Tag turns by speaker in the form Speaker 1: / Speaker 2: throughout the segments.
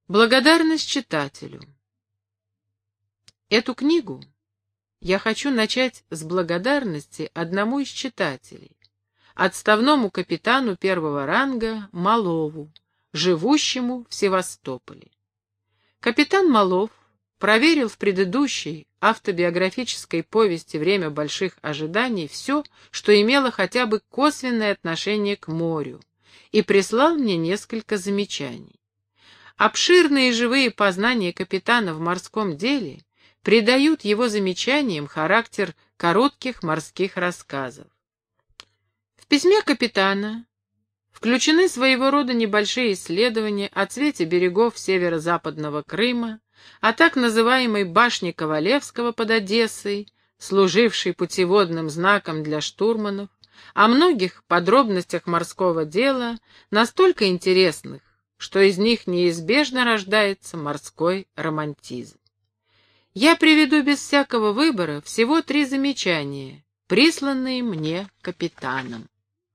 Speaker 1: Благодарность читателю. Эту книгу я хочу начать с благодарности одному из читателей, отставному капитану первого ранга Малову, живущему в Севастополе. Капитан Малов проверил в предыдущей автобиографической повести «Время больших ожиданий» все, что имело хотя бы косвенное отношение к морю, и прислал мне несколько замечаний. Обширные живые познания капитана в морском деле придают его замечаниям характер коротких морских рассказов. В письме капитана включены своего рода небольшие исследования о цвете берегов северо-западного Крыма, о так называемой башне Ковалевского под Одессой, служившей путеводным знаком для штурманов, о многих подробностях морского дела, настолько интересных, что из них неизбежно рождается морской романтизм. Я приведу без всякого выбора всего 3 замечания, присланные мне капитаном.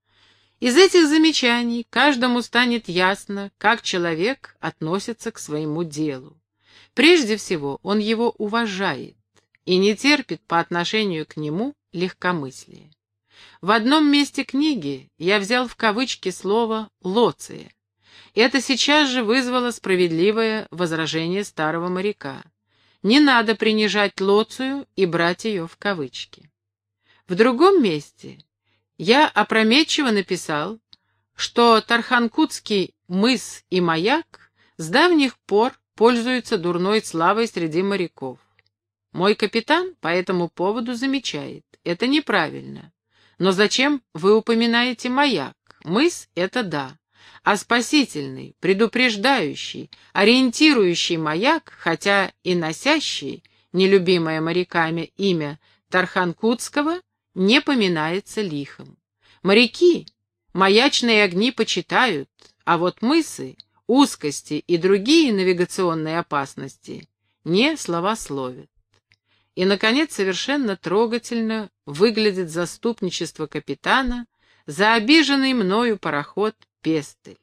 Speaker 1: Из этих замечаний каждому станет ясно, как человек относится к своему делу. Прежде всего, он его уважает и не терпит по отношению к нему легкомыслия. В одном месте книги я взял в кавычки слово «лоция». Это сейчас же вызвало справедливое возражение старого моряка. Не надо принижать Лоцию и брать ее в кавычки. В другом месте я опрометчиво написал, что Тарханкутский мыс и маяк с давних пор пользуются дурной славой среди моряков. Мой капитан по этому поводу замечает: это неправильно. Но зачем вы упоминаете маяк? Мыс — это да. А спасительный, предупреждающий, ориентирующий маяк, хотя и носящий, нелюбимое моряками имя Тарханкутского, не поминается лихом. Моряки маячные огни почитают, а вот мысы, узкости и другие навигационные опасности не славословят. И, наконец, совершенно трогательно выглядит заступничество капитана за обиженный мною пароход «Пестель».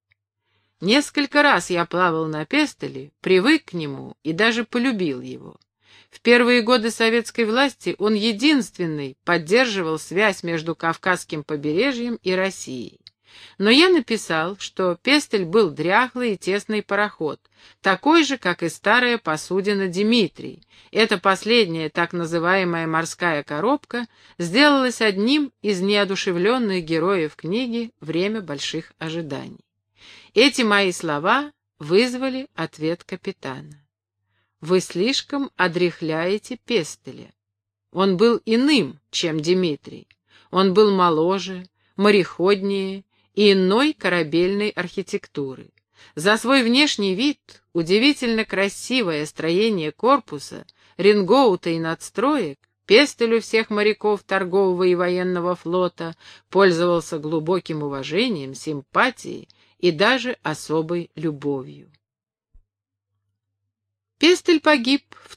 Speaker 1: Несколько раз я плавал на «Пестеле», привык к нему и даже полюбил его. В первые годы советской власти он единственный поддерживал связь между Кавказским побережьем и Россией. Но я написал, что «Пестель» был дряхлый и тесный пароход, такой же, как и старая посудина «Димитрий». Эта последняя, так называемая морская коробка, сделалась одним из неодушевленных героев книги «Время больших ожиданий». Эти мои слова вызвали ответ капитана. «Вы слишком одряхляете Пестеля. Он был иным, чем Димитрий. Он был моложе, мореходнее и иной корабельной архитектуры. За свой внешний вид, удивительно красивое строение корпуса, рингоута и надстроек, Пестель у всех моряков торгового и военного флота пользовался глубоким уважением, симпатией и даже особой любовью». Пестель погиб в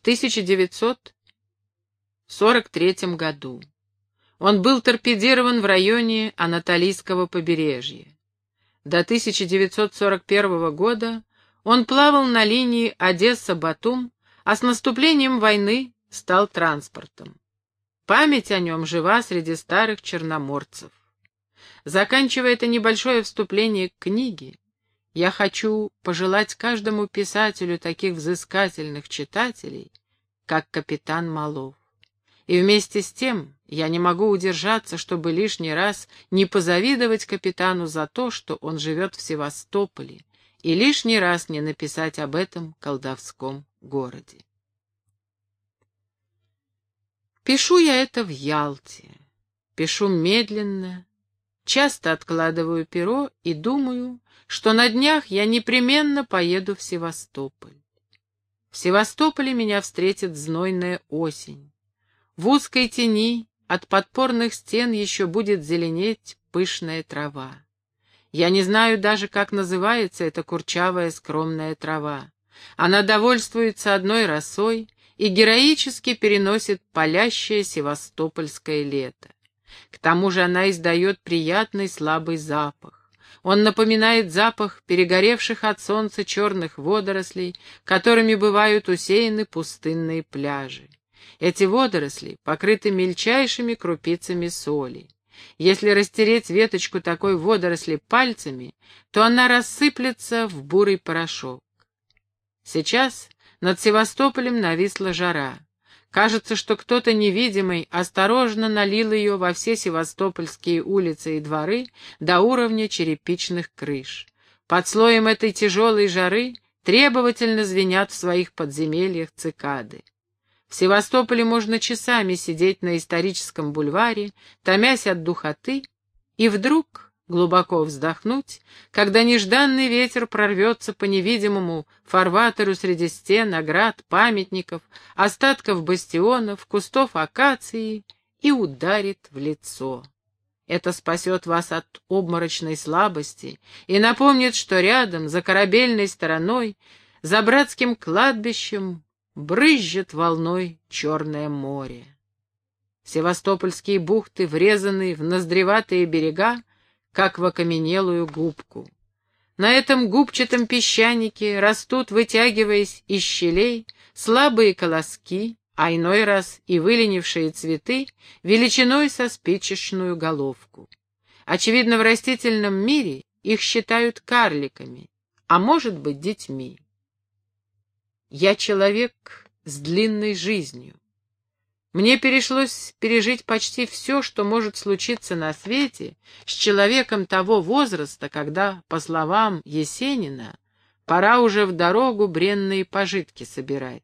Speaker 1: 1943 году. Он был торпедирован в районе Анатолийского побережья. До 1941 года он плавал на линии Одесса-Батум, а с наступлением войны стал транспортом. Память о нем жива среди старых черноморцев. Заканчивая это небольшое вступление к книге, я хочу пожелать каждому писателю таких взыскательных читателей, как капитан Малов. И вместе с тем я не могу удержаться, чтобы лишний раз не позавидовать капитану за то, что он живет в Севастополе, и лишний раз не написать об этом колдовском городе. Пишу я это в Ялте, пишу медленно, часто откладываю перо и думаю, что на днях я непременно поеду в Севастополь. В Севастополе меня встретит знойная осень. В узкой тени от подпорных стен еще будет зеленеть пышная трава. Я не знаю даже, как называется эта курчавая скромная трава. Она довольствуется одной росой и героически переносит палящее севастопольское лето. К тому же она издает приятный слабый запах. Он напоминает запах перегоревших от солнца черных водорослей, которыми бывают усеяны пустынные пляжи. Эти водоросли покрыты мельчайшими крупицами соли. Если растереть веточку такой водоросли пальцами, то она рассыплется в бурый порошок. Сейчас над Севастополем нависла жара. Кажется, что кто-то невидимый осторожно налил ее во все севастопольские улицы и дворы до уровня черепичных крыш. Под слоем этой тяжелой жары требовательно звенят в своих подземельях цикады. В Севастополе можно часами сидеть на историческом бульваре, томясь от духоты, и вдруг глубоко вздохнуть, когда нежданный ветер прорвется по невидимому фарватеру среди стен, оград, памятников, остатков бастионов, кустов акации и ударит в лицо. Это спасет вас от обморочной слабости и напомнит, что рядом, за корабельной стороной, за братским кладбищем, брызжет волной Черное море. Севастопольские бухты врезаны в ноздреватые берега, как в окаменелую губку. На этом губчатом песчанике растут, вытягиваясь из щелей, слабые колоски, а иной раз и выленившие цветы величиной со спичечную головку. Очевидно, в растительном мире их считают карликами, а может быть, детьми. Я человек с длинной жизнью. Мне пришлось пережить почти все, что может случиться на свете с человеком того возраста, когда, по словам Есенина, пора уже в дорогу бренные пожитки собирать.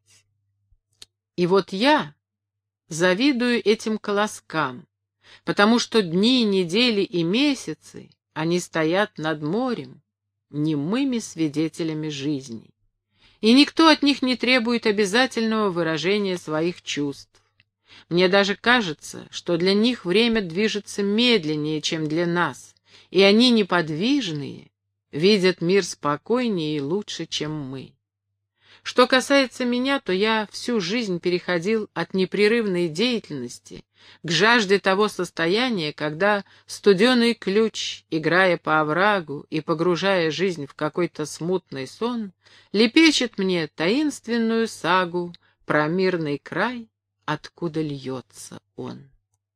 Speaker 1: И вот я завидую этим колоскам, потому что дни, недели и месяцы они стоят над морем, немыми свидетелями жизни. И никто от них не требует обязательного выражения своих чувств. Мне даже кажется, что для них время движется медленнее, чем для нас, и они неподвижные, видят мир спокойнее и лучше, чем мы. Что касается меня, то я всю жизнь переходил от непрерывной деятельности к жажде того состояния, когда студеный ключ, играя по оврагу и погружая жизнь в какой-то смутный сон, лепечет мне таинственную сагу про мирный край, откуда льется он.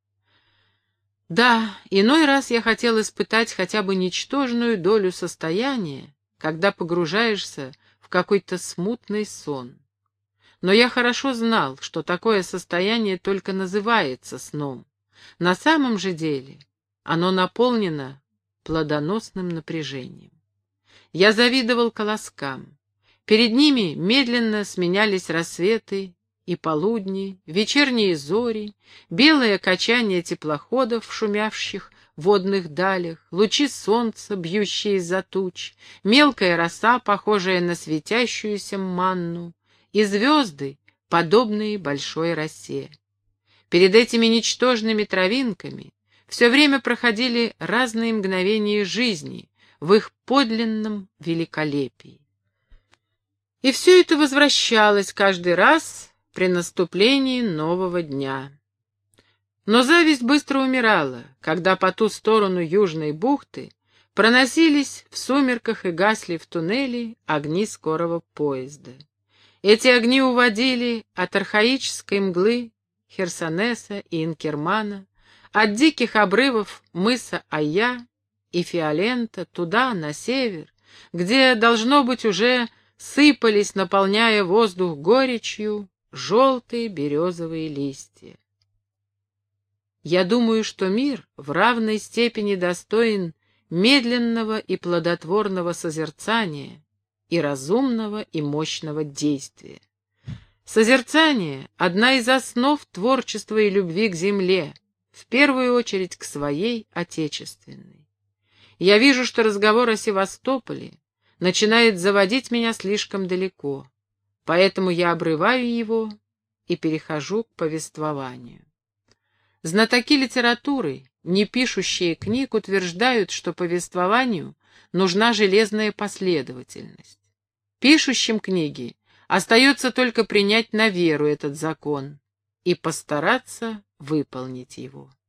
Speaker 1: Да, иной раз я хотел испытать хотя бы ничтожную долю состояния, когда погружаешься в какой-то смутный сон. Но я хорошо знал, что такое состояние только называется сном. На самом же деле оно наполнено плодоносным напряжением. Я завидовал колоскам. Перед ними медленно сменялись рассветы и полудни, вечерние зори, белое качание теплоходов, шумящих в водных далях, лучи солнца, бьющие из-за туч, мелкая роса, похожая на светящуюся манну, и звезды, подобные большой росе. Перед этими ничтожными травинками все время проходили разные мгновения жизни в их подлинном великолепии. И все это возвращалось каждый раз при наступлении нового дня. Но зависть быстро умирала, когда по ту сторону южной бухты проносились в сумерках и гасли в туннеле огни скорого поезда. Эти огни уводили от архаической мглы Херсонеса и Инкермана, от диких обрывов мыса Айя и Фиолента туда, на север, где, должно быть, уже сыпались, наполняя воздух горечью, желтые березовые листья. Я думаю, что мир в равной степени достоин медленного и плодотворного созерцания и разумного и мощного действия. Созерцание — одна из основ творчества и любви к земле, в первую очередь к своей отечественной. Я вижу, что разговор о Севастополе начинает заводить меня слишком далеко, поэтому я обрываю его и перехожу к повествованию. Знатоки литературы, не пишущие книг, утверждают, что повествованию нужна железная последовательность. Пишущим книги остается только принять на веру этот закон и постараться выполнить его.